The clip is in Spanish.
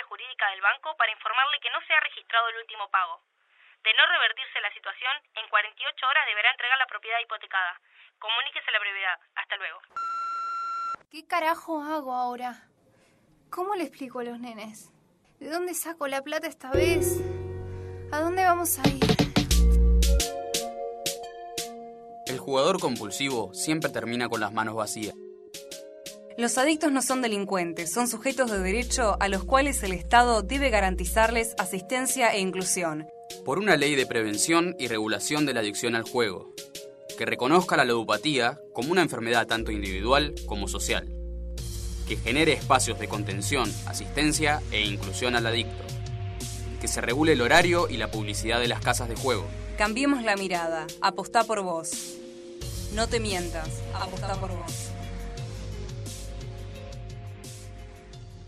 jurídica del banco para informarle que no se ha registrado el último pago. De no revertirse la situación, en 48 horas deberá entregar la propiedad hipotecada. Comuníquese a la brevedad. Hasta luego. ¿Qué carajo hago ahora? ¿Cómo le explico a los nenes? ¿De dónde saco la plata esta vez? ¿A dónde vamos a ir? El jugador compulsivo siempre termina con las manos vacías. Los adictos no son delincuentes, son sujetos de derecho a los cuales el Estado debe garantizarles asistencia e inclusión. Por una ley de prevención y regulación de la adicción al juego, que reconozca la ludopatía como una enfermedad tanto individual como social, que genere espacios de contención, asistencia e inclusión al adicto, que se regule el horario y la publicidad de las casas de juego. Cambiemos la mirada, apostá por vos. No te mientas, apostá por vos.